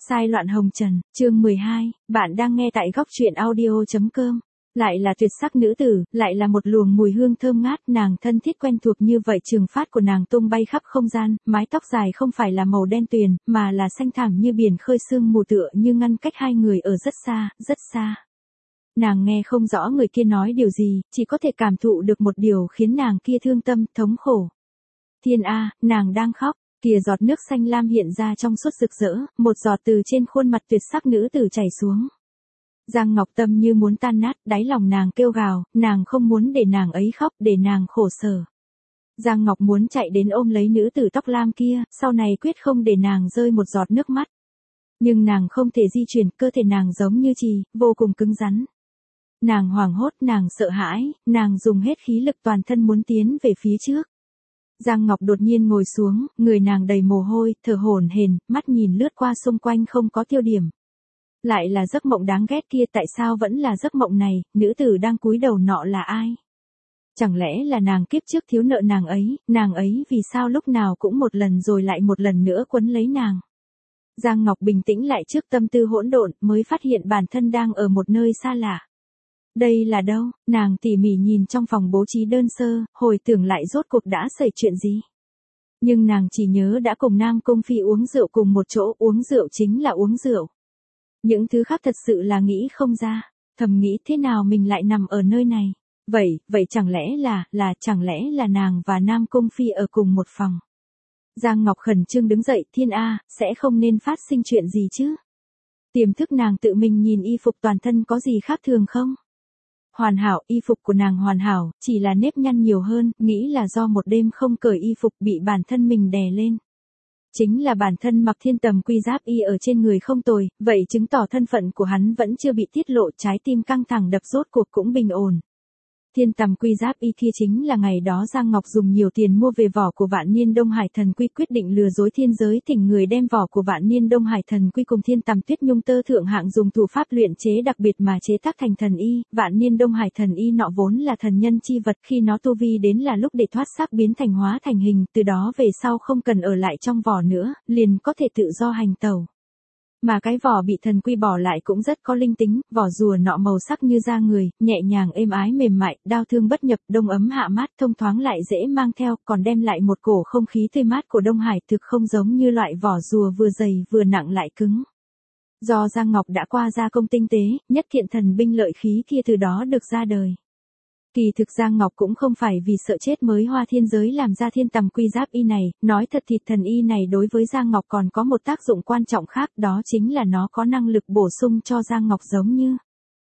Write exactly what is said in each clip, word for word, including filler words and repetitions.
Sai loạn hồng trần, chương mười hai, bạn đang nghe tại góc truyện audio.com. Lại là tuyệt sắc nữ tử, lại là một luồng mùi hương thơm ngát, nàng thân thiết quen thuộc như vậy, trường phát của nàng tung bay khắp không gian, mái tóc dài không phải là màu đen tuyền, mà là xanh thẳm như biển khơi sương mù, tựa như ngăn cách hai người ở rất xa, rất xa. Nàng nghe không rõ người kia nói điều gì, chỉ có thể cảm thụ được một điều khiến nàng kia thương tâm, thống khổ. Thiên A, nàng đang khóc. Kìa giọt nước xanh lam hiện ra trong suốt rực rỡ, một giọt từ trên khuôn mặt tuyệt sắc nữ tử chảy xuống. Giang Ngọc tâm như muốn tan nát, đáy lòng nàng kêu gào, nàng không muốn để nàng ấy khóc, để nàng khổ sở. Giang Ngọc muốn chạy đến ôm lấy nữ tử tóc lam kia, sau này quyết không để nàng rơi một giọt nước mắt. Nhưng nàng không thể di chuyển, cơ thể nàng giống như chì, vô cùng cứng rắn. Nàng hoảng hốt, nàng sợ hãi, nàng dùng hết khí lực toàn thân muốn tiến về phía trước. Giang Ngọc đột nhiên ngồi xuống, người nàng đầy mồ hôi, thở hổn hển, mắt nhìn lướt qua xung quanh không có tiêu điểm. Lại là giấc mộng đáng ghét kia, tại sao vẫn là giấc mộng này, nữ tử đang cúi đầu nọ là ai? Chẳng lẽ là nàng kiếp trước thiếu nợ nàng ấy, nàng ấy vì sao lúc nào cũng một lần rồi lại một lần nữa quấn lấy nàng? Giang Ngọc bình tĩnh lại trước tâm tư hỗn độn, mới phát hiện bản thân đang ở một nơi xa lạ. Đây là đâu? Nàng tỉ mỉ nhìn trong phòng bố trí đơn sơ, hồi tưởng lại rốt cuộc đã xảy chuyện gì. Nhưng nàng chỉ nhớ đã cùng Nam Cung Phi uống rượu cùng một chỗ, uống rượu chính là uống rượu. Những thứ khác thật sự là nghĩ không ra, thầm nghĩ thế nào mình lại nằm ở nơi này. Vậy, vậy chẳng lẽ là, là, chẳng lẽ là nàng và Nam Cung Phi ở cùng một phòng. Giang Ngọc khẩn trương đứng dậy, Thiên A, sẽ không nên phát sinh chuyện gì chứ. Tiềm thức nàng tự mình nhìn y phục toàn thân có gì khác thường không? Hoàn hảo, y phục của nàng hoàn hảo, chỉ là nếp nhăn nhiều hơn, nghĩ là do một đêm không cởi y phục bị bản thân mình đè lên. Chính là bản thân mặc thiên tầm quy giáp y ở trên người không tồi, vậy chứng tỏ thân phận của hắn vẫn chưa bị tiết lộ, trái tim căng thẳng đập rốt cuộc cũng bình ổn. Thiên tầm quy giáp y kia chính là ngày đó Giang Ngọc dùng nhiều tiền mua về vỏ của Vạn Niên Đông Hải Thần Quy, quyết định lừa dối thiên giới, thỉnh người đem vỏ của Vạn Niên Đông Hải Thần Quy cùng thiên tầm tuyết nhung tơ thượng hạng dùng thủ pháp luyện chế đặc biệt mà chế tác thành thần y. Vạn Niên Đông Hải Thần Y nọ vốn là thần nhân chi vật, khi nó tu vi đến là lúc để thoát xác biến thành hóa thành hình, từ đó về sau không cần ở lại trong vỏ nữa, liền có thể tự do hành tẩu. Mà cái vỏ bị thần quy bỏ lại cũng rất có linh tính, vỏ rùa nọ màu sắc như da người, nhẹ nhàng êm ái mềm mại, đau thương bất nhập, đông ấm hạ mát, thông thoáng lại dễ mang theo, còn đem lại một cổ không khí tươi mát của Đông Hải, thực không giống như loại vỏ rùa vừa dày vừa nặng lại cứng. Do Giang Ngọc đã qua gia công tinh tế, nhất kiện thần binh lợi khí kia từ đó được ra đời. Kỳ thực Giang Ngọc cũng không phải vì sợ chết mới hoa thiên giới làm ra thiên tầm quy giáp y này, nói thật thì thần y này đối với Giang Ngọc còn có một tác dụng quan trọng khác, đó chính là nó có năng lực bổ sung cho Giang Ngọc giống như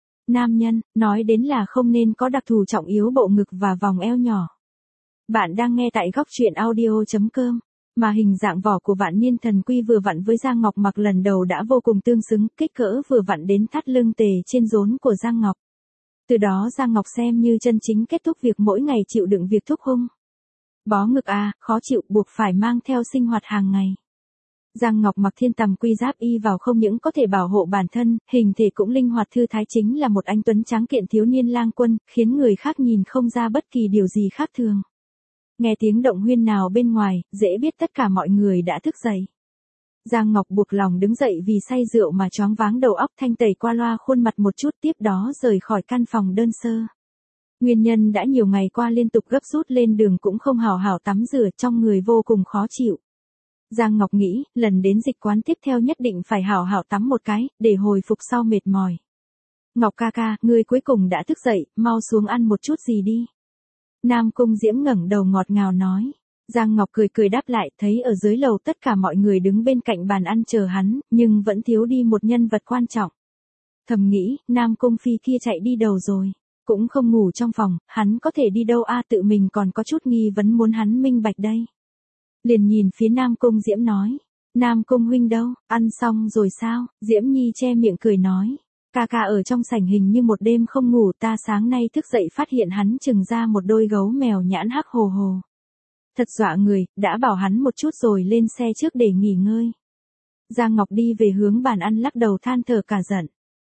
nam nhân, nói đến là không nên có đặc thù trọng yếu bộ ngực và vòng eo nhỏ. Bạn đang nghe tại góc truyện audio.com, mà hình dạng vỏ của Vạn Niên Thần Quy vừa vặn với Giang Ngọc mặc lần đầu đã vô cùng tương xứng, kích cỡ vừa vặn đến thắt lưng tề trên rốn của Giang Ngọc. Từ đó Giang Ngọc xem như chân chính kết thúc việc mỗi ngày chịu đựng việc thúc hung. Bó ngực à, khó chịu, buộc phải mang theo sinh hoạt hàng ngày. Giang Ngọc mặc thiên tầm quy giáp y vào không những có thể bảo hộ bản thân, hình thể cũng linh hoạt thư thái, chính là một anh tuấn tráng kiện thiếu niên lang quân, khiến người khác nhìn không ra bất kỳ điều gì khác thường. Nghe tiếng động huyên nào bên ngoài, dễ biết tất cả mọi người đã thức dậy. Giang Ngọc buộc lòng đứng dậy vì say rượu mà choáng váng đầu óc, thanh tẩy qua loa khuôn mặt một chút, tiếp đó rời khỏi căn phòng đơn sơ. Nguyên nhân đã nhiều ngày qua liên tục gấp rút lên đường cũng không hào hảo tắm rửa, trong người vô cùng khó chịu. Giang Ngọc nghĩ, lần đến dịch quán tiếp theo nhất định phải hào hảo tắm một cái, để hồi phục sau mệt mỏi. Ngọc ca ca, ngươi cuối cùng đã thức dậy, mau xuống ăn một chút gì đi. Nam Cung Diễm ngẩng đầu ngọt ngào nói. Giang Ngọc cười cười đáp lại, thấy ở dưới lầu tất cả mọi người đứng bên cạnh bàn ăn chờ hắn, nhưng vẫn thiếu đi một nhân vật quan trọng. Thầm nghĩ, Nam Cung Phi kia chạy đi đâu rồi, cũng không ngủ trong phòng, hắn có thể đi đâu a, tự mình còn có chút nghi vấn muốn hắn minh bạch đây. Liền nhìn phía Nam Cung Diễm nói, Nam Cung huynh đâu, ăn xong rồi sao? Diễm Nhi che miệng cười nói, ca ca ở trong sảnh hình như một đêm không ngủ, ta sáng nay thức dậy phát hiện hắn trừng ra một đôi gấu mèo nhãn hắc hồ hồ. Thật dọa người, đã bảo hắn một chút rồi lên xe trước để nghỉ ngơi. Giang Ngọc đi về hướng bàn ăn lắc đầu than thở cả giận.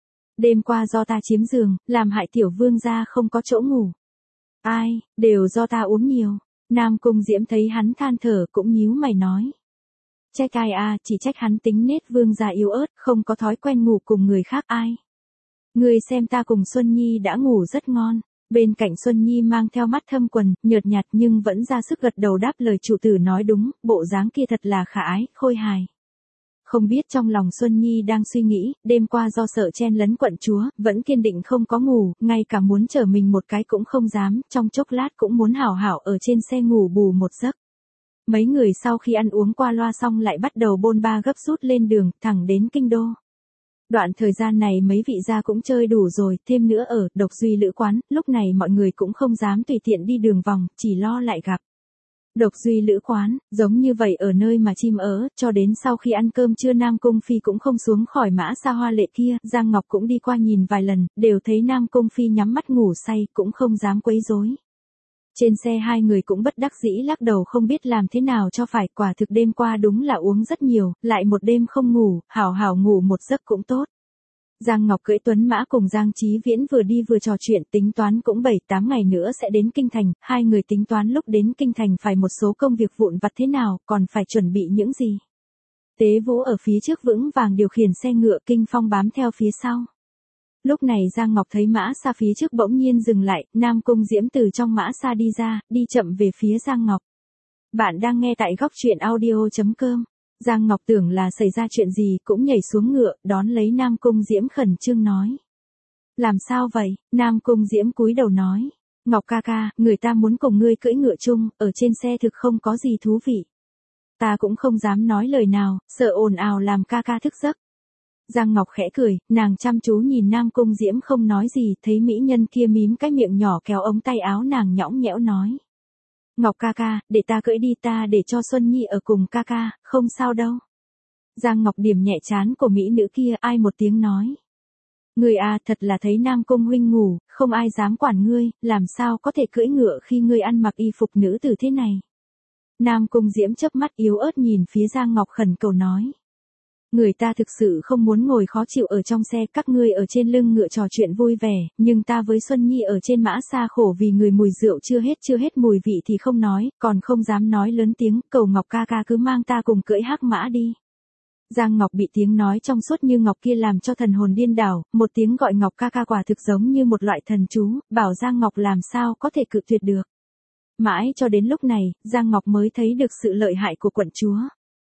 Đêm qua do ta chiếm giường, làm hại tiểu vương gia không có chỗ ngủ. Ai, đều do ta uống nhiều. Nam Cung Diễm thấy hắn than thở cũng nhíu mày nói. Trách ai à, chỉ trách hắn tính nết vương gia yếu ớt, không có thói quen ngủ cùng người khác ai. Ngươi xem ta cùng Xuân Nhi đã ngủ rất ngon. Bên cạnh Xuân Nhi mang theo mắt thâm quần, nhợt nhạt nhưng vẫn ra sức gật đầu đáp lời chủ tử nói đúng, bộ dáng kia thật là khả ái, khôi hài. Không biết trong lòng Xuân Nhi đang suy nghĩ, đêm qua do sợ chen lấn quận chúa, vẫn kiên định không có ngủ, ngay cả muốn chở mình một cái cũng không dám, trong chốc lát cũng muốn hảo hảo ở trên xe ngủ bù một giấc. Mấy người sau khi ăn uống qua loa xong lại bắt đầu bôn ba gấp rút lên đường, thẳng đến kinh đô. Đoạn thời gian này mấy vị gia cũng chơi đủ rồi, thêm nữa ở Độc Duy Lữ quán, lúc này mọi người cũng không dám tùy tiện đi đường vòng, chỉ lo lại gặp. Độc Duy Lữ quán, giống như vậy ở nơi mà chim ớ, cho đến sau khi ăn cơm trưa Nam Cung Phi cũng không xuống khỏi mã xa hoa lệ kia, Giang Ngọc cũng đi qua nhìn vài lần, đều thấy Nam Cung Phi nhắm mắt ngủ say, cũng không dám quấy rối. Trên xe hai người cũng bất đắc dĩ lắc đầu không biết làm thế nào cho phải, quả thực đêm qua đúng là uống rất nhiều, lại một đêm không ngủ, hảo hảo ngủ một giấc cũng tốt. Giang Ngọc cưỡi tuấn mã cùng Giang Chí Viễn vừa đi vừa trò chuyện, tính toán cũng bảy tám ngày nữa sẽ đến Kinh Thành, hai người tính toán lúc đến Kinh Thành phải một số công việc vụn vặt thế nào, còn phải chuẩn bị những gì. Tế Vũ ở phía trước vững vàng điều khiển xe ngựa, Kinh Phong bám theo phía sau. Lúc này Giang Ngọc thấy mã xa phía trước bỗng nhiên dừng lại, Nam Cung Diễm từ trong mã xa đi ra, đi chậm về phía Giang Ngọc. Bạn đang nghe tại góc truyện audio chấm com. Giang Ngọc tưởng là xảy ra chuyện gì, cũng nhảy xuống ngựa, đón lấy Nam Cung Diễm khẩn trương nói. Làm sao vậy? Nam Cung Diễm cúi đầu nói. Ngọc ca ca, người ta muốn cùng ngươi cưỡi ngựa chung, ở trên xe thực không có gì thú vị. Ta cũng không dám nói lời nào, sợ ồn ào làm ca ca thức giấc. Giang Ngọc khẽ cười, nàng chăm chú nhìn Nam Cung Diễm không nói gì, thấy mỹ nhân kia mím cái miệng nhỏ kéo ống tay áo nàng nhõng nhẽo nói. Ngọc ca ca, để ta cưỡi đi, ta để cho Xuân Nhi ở cùng ca ca, không sao đâu. Giang Ngọc điểm nhẹ trán của mỹ nữ kia, ai một tiếng nói. Ngươi à, thật là thấy Nam Cung huynh ngủ, không ai dám quản ngươi, làm sao có thể cưỡi ngựa khi ngươi ăn mặc y phục nữ tử thế này. Nam Cung Diễm chớp mắt yếu ớt nhìn phía Giang Ngọc khẩn cầu nói. Người ta thực sự không muốn ngồi khó chịu ở trong xe, các ngươi ở trên lưng ngựa trò chuyện vui vẻ, nhưng ta với Xuân Nhi ở trên mã xa khổ vì người mùi rượu chưa hết chưa hết mùi vị thì không nói, còn không dám nói lớn tiếng, cầu Ngọc ca ca cứ mang ta cùng cưỡi hắc mã đi. Giang Ngọc bị tiếng nói trong suốt như ngọc kia làm cho thần hồn điên đảo, một tiếng gọi Ngọc ca ca quả thực giống như một loại thần chú, bảo Giang Ngọc làm sao có thể cự tuyệt được. Mãi cho đến lúc này, Giang Ngọc mới thấy được sự lợi hại của quận chúa.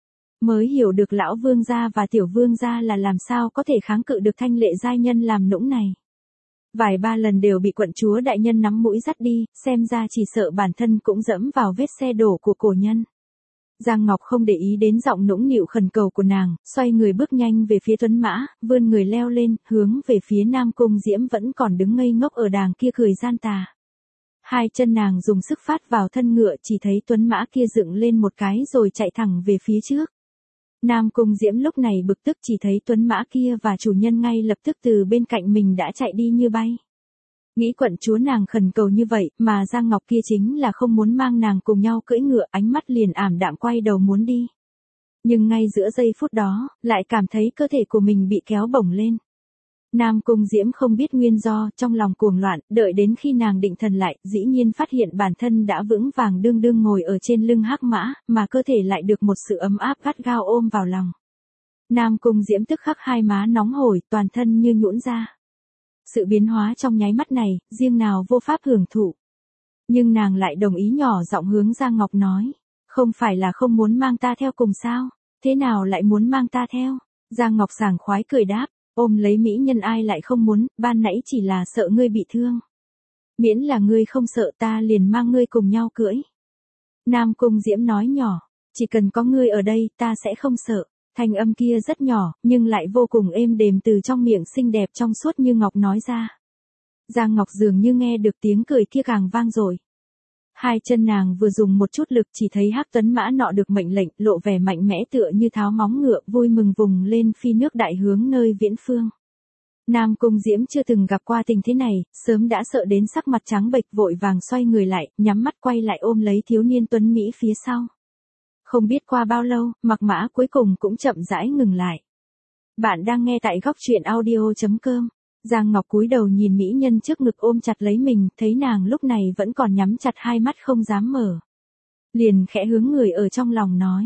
Mới hiểu được lão vương gia và tiểu vương gia là làm sao có thể kháng cự được thanh lệ giai nhân làm nũng này. Vài ba lần đều bị quận chúa đại nhân nắm mũi dắt đi, xem ra chỉ sợ bản thân cũng dẫm vào vết xe đổ của cổ nhân. Giang Ngọc không để ý đến giọng nũng nịu khẩn cầu của nàng, xoay người bước nhanh về phía tuấn mã, vươn người leo lên, hướng về phía Nam Cung Diễm vẫn còn đứng ngây ngốc ở đàng kia cười gian tà. Hai chân nàng dùng sức phát vào thân ngựa, chỉ thấy tuấn mã kia dựng lên một cái rồi chạy thẳng về phía trước. Nam Cung Diễm lúc này bực tức chỉ thấy tuấn mã kia và chủ nhân ngay lập tức từ bên cạnh mình đã chạy đi như bay. Nghĩ quận chúa nàng khẩn cầu như vậy mà Giang Ngọc kia chính là không muốn mang nàng cùng nhau cưỡi ngựa, ánh mắt liền ảm đạm quay đầu muốn đi. Nhưng ngay giữa giây phút đó, lại cảm thấy cơ thể của mình bị kéo bổng lên. Nam Cung Diễm không biết nguyên do, trong lòng cuồng loạn, đợi đến khi nàng định thần lại, dĩ nhiên phát hiện bản thân đã vững vàng đương đương ngồi ở trên lưng hắc mã, mà cơ thể lại được một sự ấm áp gắt gao ôm vào lòng. Nam Cung Diễm tức khắc hai má nóng hổi, toàn thân như nhũn ra. Sự biến hóa trong nháy mắt này, riêng nào vô pháp hưởng thụ. Nhưng nàng lại đồng ý nhỏ giọng hướng Giang Ngọc nói, không phải là không muốn mang ta theo cùng sao, thế nào lại muốn mang ta theo? Giang Ngọc sảng khoái cười đáp. Ôm lấy mỹ nhân ai lại không muốn, ban nãy chỉ là sợ ngươi bị thương. Miễn là ngươi không sợ ta liền mang ngươi cùng nhau cưỡi. Nam Cung Diễm nói nhỏ, chỉ cần có ngươi ở đây ta sẽ không sợ. Thanh âm kia rất nhỏ, nhưng lại vô cùng êm đềm từ trong miệng xinh đẹp trong suốt như ngọc nói ra. Giang Ngọc dường như nghe được tiếng cười kia càng vang rồi. Hai chân nàng vừa dùng một chút lực chỉ thấy hắc tuấn mã nọ được mệnh lệnh, lộ vẻ mạnh mẽ tựa như tháo móng ngựa, vui mừng vùng lên phi nước đại hướng nơi viễn phương. Nam Cung Diễm chưa từng gặp qua tình thế này, sớm đã sợ đến sắc mặt trắng bệch, vội vàng xoay người lại, nhắm mắt quay lại ôm lấy thiếu niên tuấn Mỹ phía sau. Không biết qua bao lâu, mặc mã cuối cùng cũng chậm rãi ngừng lại. Bạn đang nghe tại góc truyện audio chấm com. Giang Ngọc cúi đầu nhìn mỹ nhân trước ngực ôm chặt lấy mình, thấy nàng lúc này vẫn còn nhắm chặt hai mắt không dám mở. Liền khẽ hướng người ở trong lòng nói,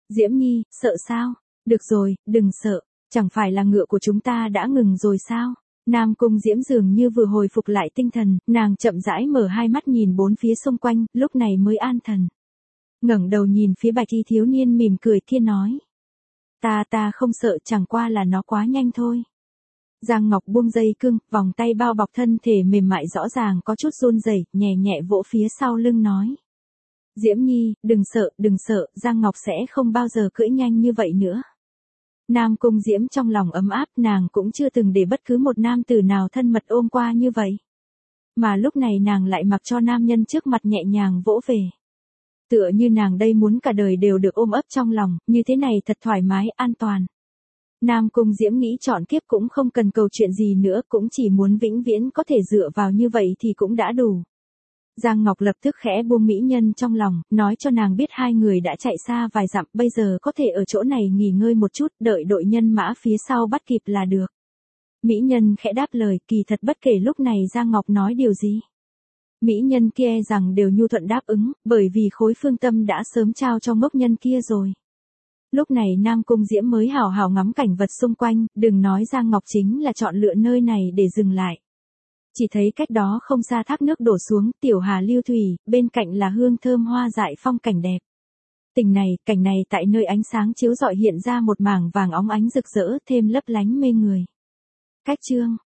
Diễm Nhi, sợ sao? Được rồi, đừng sợ, chẳng phải là ngựa của chúng ta đã ngừng rồi sao? Nam Cung Diễm dường như vừa hồi phục lại tinh thần, nàng chậm rãi mở hai mắt nhìn bốn phía xung quanh, lúc này mới an thần. Ngẩng đầu nhìn phía bạch y thiếu niên mỉm cười kia nói. Ta ta không sợ, chẳng qua là nó quá nhanh thôi. Giang Ngọc buông dây cương, vòng tay bao bọc thân thể mềm mại rõ ràng có chút run rẩy, nhẹ nhẹ vỗ phía sau lưng nói. Diễm Nhi, đừng sợ, đừng sợ, Giang Ngọc sẽ không bao giờ cưỡi nhanh như vậy nữa. Nam Cung Diễm trong lòng ấm áp, nàng cũng chưa từng để bất cứ một nam tử nào thân mật ôm qua như vậy. Mà lúc này nàng lại mặc cho nam nhân trước mặt nhẹ nhàng vỗ về. Tựa như nàng đây muốn cả đời đều được ôm ấp trong lòng, như thế này thật thoải mái, an toàn. Nam Cung Diễm nghĩ chọn kiếp cũng không cần cầu chuyện gì nữa, cũng chỉ muốn vĩnh viễn có thể dựa vào như vậy thì cũng đã đủ. Giang Ngọc lập tức khẽ buông mỹ nhân trong lòng, nói cho nàng biết hai người đã chạy xa vài dặm, bây giờ có thể ở chỗ này nghỉ ngơi một chút, đợi đội nhân mã phía sau bắt kịp là được. Mỹ nhân khẽ đáp lời, kỳ thật bất kể lúc này Giang Ngọc nói điều gì. Mỹ nhân kia rằng đều nhu thuận đáp ứng, bởi vì khối phương tâm đã sớm trao cho ngốc nhân kia rồi. Lúc này Nam Cung Diễm mới hào hào ngắm cảnh vật xung quanh, đừng nói Giang Ngọc chính là chọn lựa nơi này để dừng lại. Chỉ thấy cách đó không xa thác nước đổ xuống, tiểu hà lưu thủy, bên cạnh là hương thơm hoa dại phong cảnh đẹp. Tình này, cảnh này tại nơi ánh sáng chiếu rọi hiện ra một mảng vàng óng ánh rực rỡ, thêm lấp lánh mê người. Cách chương